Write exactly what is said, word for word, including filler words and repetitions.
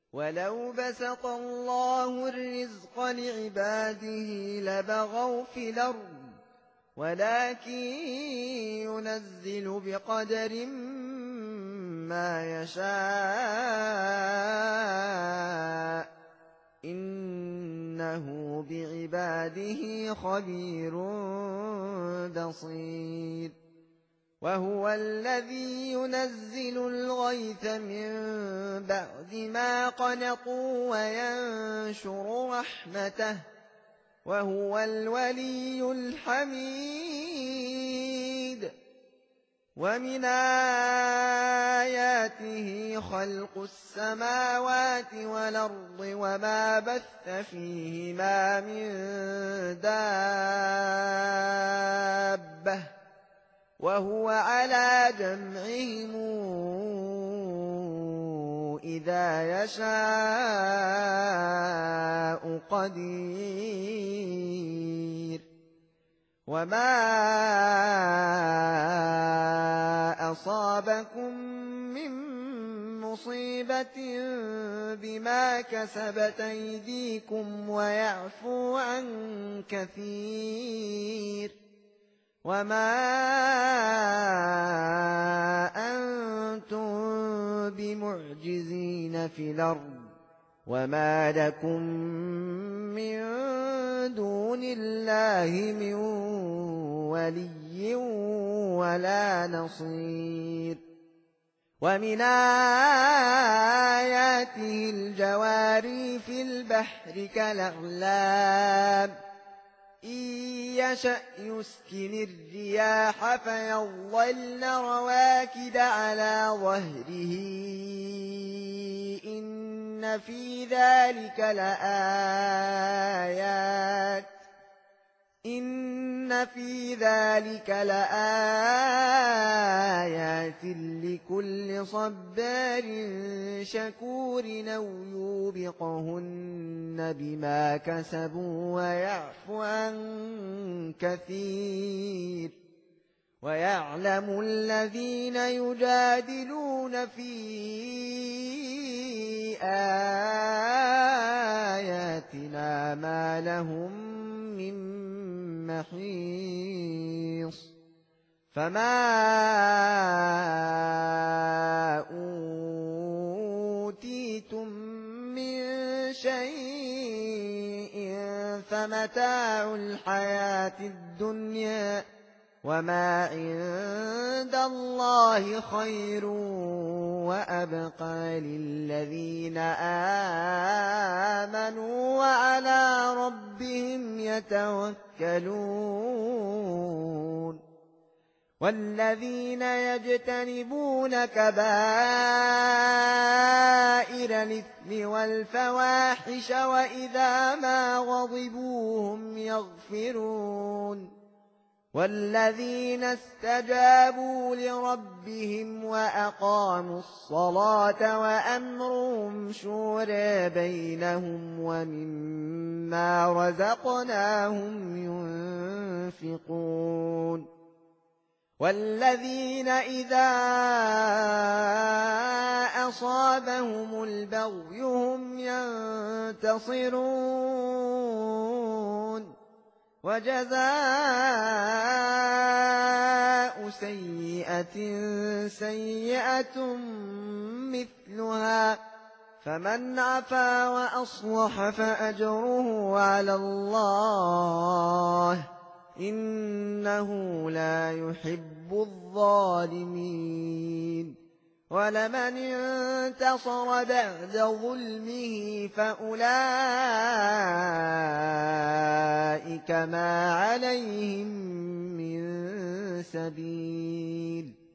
ولو بسط الله الرزق لعباده لبغوا في الأرض ولكن ينزل بقدر ما يشاء إنه بعباده خبير بصير وهو الذي ينزل الغيث من بعد ما قنطوا وينشر رحمته وهو الولي الحميد ومن آياته خلق السماوات والأرض وما بث فيهما من دابة وهو على جمعهم إذا يشاء قدير وما أصابكم من مصيبة بما كسبت أيديكم ويعفو عن كثير وما أنتم بمعجزين في الأرض وما لكم من دون الله من ولي ولا نصير ومن آياته الجواري في البحر كالأعلام إن يشأ يسكن الرياح فيظللن رواكد على ظهره إن في ذلك لآيات إن في ذلك لآيات لكل صبار شكور أو يوبقهن بما كسبوا ويعفو عن كثير ويعلم الذين يجادلون في آياتنا ما لهم من محيص فما أوتيتم من شيء فمتاع الحياة الدنيا وما عند الله خير وأبقى للذين آمنوا وعلى ربهم يتوكلون والذين يجتنبون كبائر الإثم والفواحش وإذا ما غضبوا هم يغفرون والذين استجابوا لربهم وأقاموا الصلاة وأمرهم شورى بينهم ومما رزقناهم ينفقون والذين إذا أصابهم البغي هم ينتصرون وجزاء سيئة سيئة مثلها فمن عفا وأصلح فأجره على الله إنه لا يحب الظالمين ولمن انتصر بعد ظلمه فأولئك ما عليهم من سبيل